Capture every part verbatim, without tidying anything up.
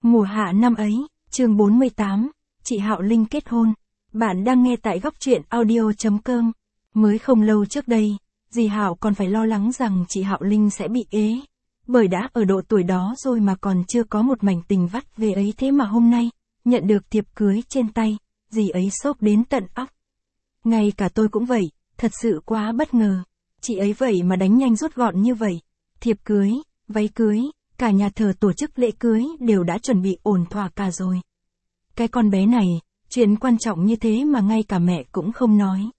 Mùa hạ năm ấy, chương bốn mươi tám, chị Hạo Linh kết hôn. Bạn đang nghe tại góc truyện audio chấm com. Mới không lâu trước đây, dì Hạo còn phải lo lắng rằng chị Hạo Linh sẽ bị ế. Bởi đã ở độ tuổi đó rồi mà còn chưa có một mảnh tình vắt về ấy, thế mà hôm nay, nhận được thiệp cưới trên tay, dì ấy sốc đến tận óc. Ngay cả tôi cũng vậy, thật sự quá bất ngờ. Chị ấy vậy mà đánh nhanh rút gọn như vậy. Thiệp cưới, váy cưới, cả nhà thờ tổ chức lễ cưới đều đã chuẩn bị ổn thỏa cả rồi. Cái con bé này, chuyện quan trọng như thế mà ngay cả mẹ cũng không nói.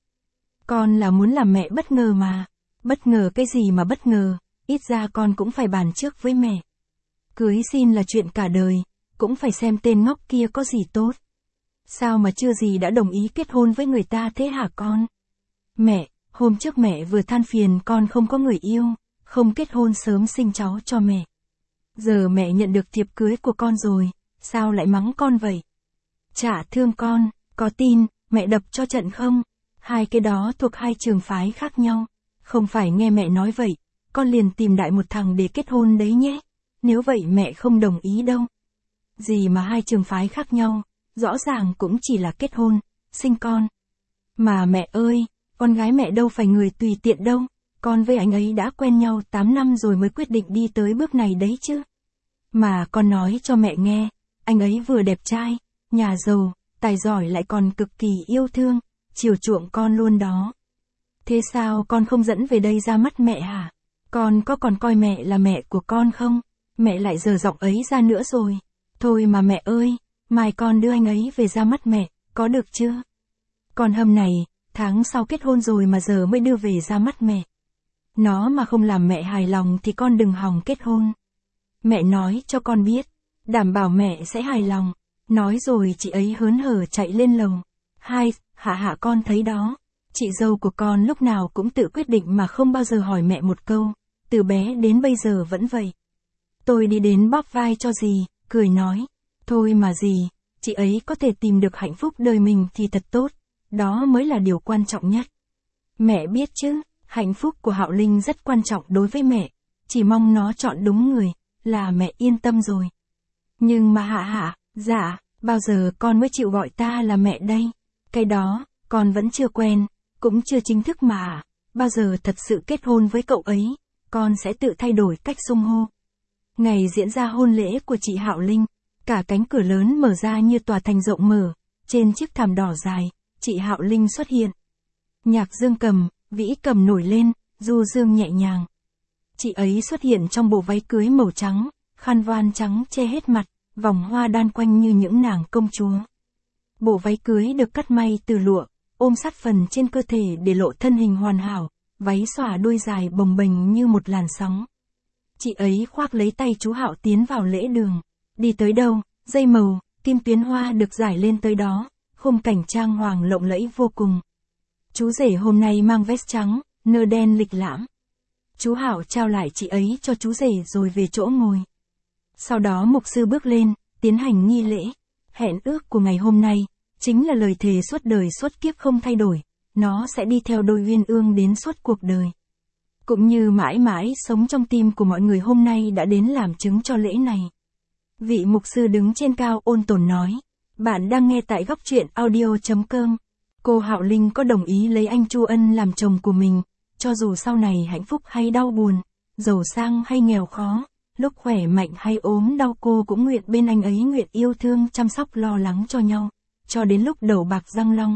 Con là muốn làm mẹ bất ngờ mà. Bất ngờ cái gì mà bất ngờ, ít ra con cũng phải bàn trước với mẹ. Cưới xin là chuyện cả đời, cũng phải xem tên ngốc kia có gì tốt. Sao mà chưa gì đã đồng ý kết hôn với người ta thế hả con? Mẹ, hôm trước mẹ vừa than phiền con không có người yêu, không kết hôn sớm sinh cháu cho mẹ. Giờ mẹ nhận được thiệp cưới của con rồi, sao lại mắng con vậy? Chả thương con, có tin, mẹ đập cho trận không? Hai cái đó thuộc hai trường phái khác nhau. Không phải nghe mẹ nói vậy, con liền tìm đại một thằng để kết hôn đấy nhé. Nếu vậy mẹ không đồng ý đâu. Gì mà hai trường phái khác nhau, rõ ràng cũng chỉ là kết hôn, sinh con. Mà mẹ ơi, con gái mẹ đâu phải người tùy tiện đâu. Con với anh ấy đã quen nhau tám năm rồi mới quyết định đi tới bước này đấy chứ. Mà con nói cho mẹ nghe, anh ấy vừa đẹp trai, nhà giàu, tài giỏi lại còn cực kỳ yêu thương, chiều chuộng con luôn đó. Thế sao con không dẫn về đây ra mắt mẹ hả? Con có còn coi mẹ là mẹ của con không? Mẹ lại giở giọng ấy ra nữa rồi. Thôi mà mẹ ơi, mai con đưa anh ấy về ra mắt mẹ, có được chưa? Con hâm này, tháng sau kết hôn rồi mà giờ mới đưa về ra mắt mẹ. Nó mà không làm mẹ hài lòng thì con đừng hòng kết hôn. Mẹ nói cho con biết, đảm bảo mẹ sẽ hài lòng. Nói rồi chị ấy hớn hở chạy lên lầu. Hai, hạ hạ con thấy đó. Chị dâu của con lúc nào cũng tự quyết định mà không bao giờ hỏi mẹ một câu. Từ bé đến bây giờ vẫn vậy. Tôi đi đến bóp vai cho dì, cười nói. Thôi mà dì, chị ấy có thể tìm được hạnh phúc đời mình thì thật tốt. Đó mới là điều quan trọng nhất. Mẹ biết chứ, hạnh phúc của Hạo Linh rất quan trọng đối với mẹ. Chỉ mong nó chọn đúng người, là mẹ yên tâm rồi. Nhưng mà hạ hạ, dạ, bao giờ con mới chịu gọi ta là mẹ đây? Cái đó, con vẫn chưa quen, cũng chưa chính thức mà. Bao giờ thật sự kết hôn với cậu ấy, con sẽ tự thay đổi cách xưng hô. Ngày diễn ra hôn lễ của chị Hạo Linh, cả cánh cửa lớn mở ra như tòa thành rộng mở. Trên chiếc thảm đỏ dài, chị Hạo Linh xuất hiện. Nhạc dương cầm, vĩ cầm nổi lên, du dương nhẹ nhàng. Chị ấy xuất hiện trong bộ váy cưới màu trắng, khăn voan trắng che hết mặt, vòng hoa đan quanh như những nàng công chúa. Bộ váy cưới được cắt may từ lụa, ôm sát phần trên cơ thể để lộ thân hình hoàn hảo, váy xõa đuôi dài bồng bềnh như một làn sóng. Chị ấy khoác lấy tay chú Hạo tiến vào lễ đường. Đi tới đâu, dây màu, kim tuyến hoa được rải lên tới đó, khung cảnh trang hoàng lộng lẫy vô cùng. Chú rể hôm nay mang vest trắng, nơ đen lịch lãm. Chú Hạo trao lại chị ấy cho chú rể rồi về chỗ ngồi. Sau đó mục sư bước lên, tiến hành nghi lễ. Hẹn ước của ngày hôm nay, chính là lời thề suốt đời suốt kiếp không thay đổi. Nó sẽ đi theo đôi uyên ương đến suốt cuộc đời. Cũng như mãi mãi sống trong tim của mọi người hôm nay đã đến làm chứng cho lễ này. Vị mục sư đứng trên cao ôn tồn nói. Bạn đang nghe tại góc truyện audio chấm com. Cô Hạo Linh có đồng ý lấy anh Chu Ân làm chồng của mình, cho dù sau này hạnh phúc hay đau buồn, giàu sang hay nghèo khó, lúc khỏe mạnh hay ốm đau cô cũng nguyện bên anh ấy, nguyện yêu thương chăm sóc lo lắng cho nhau, cho đến lúc đầu bạc răng long.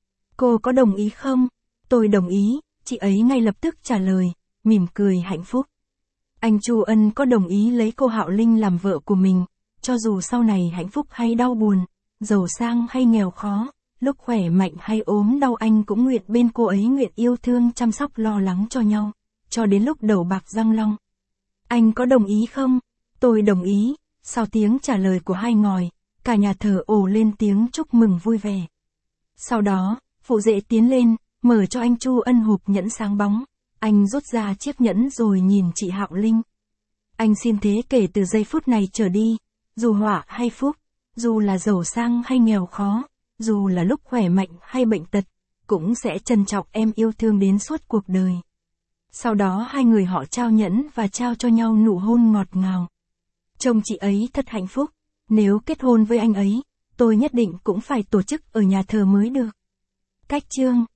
Cô có đồng ý không? Tôi đồng ý, chị ấy ngay lập tức trả lời, mỉm cười hạnh phúc. Anh Chu Ân có đồng ý lấy cô Hạo Linh làm vợ của mình, cho dù sau này hạnh phúc hay đau buồn, giàu sang hay nghèo khó, lúc khỏe mạnh hay ốm đau anh cũng nguyện bên cô ấy, nguyện yêu thương chăm sóc lo lắng cho nhau, cho đến lúc đầu bạc răng long. Anh có đồng ý không? Tôi đồng ý. Sau tiếng trả lời của hai ngòi, cả nhà thờ ồ lên tiếng chúc mừng vui vẻ. Sau đó, phụ rể tiến lên, mở cho anh Chu Ân hộp nhẫn sáng bóng. Anh rút ra chiếc nhẫn rồi nhìn chị Hạo Linh. Anh xin thế kể từ giây phút này trở đi, dù họa hay phúc, dù là giàu sang hay nghèo khó, dù là lúc khỏe mạnh hay bệnh tật, cũng sẽ trân trọng em, yêu thương đến suốt cuộc đời. Sau đó hai người họ trao nhẫn và trao cho nhau nụ hôn ngọt ngào. Trông chị ấy thật hạnh phúc, Nếu kết hôn với anh ấy, tôi nhất định cũng phải tổ chức ở nhà thờ mới được. Cách chương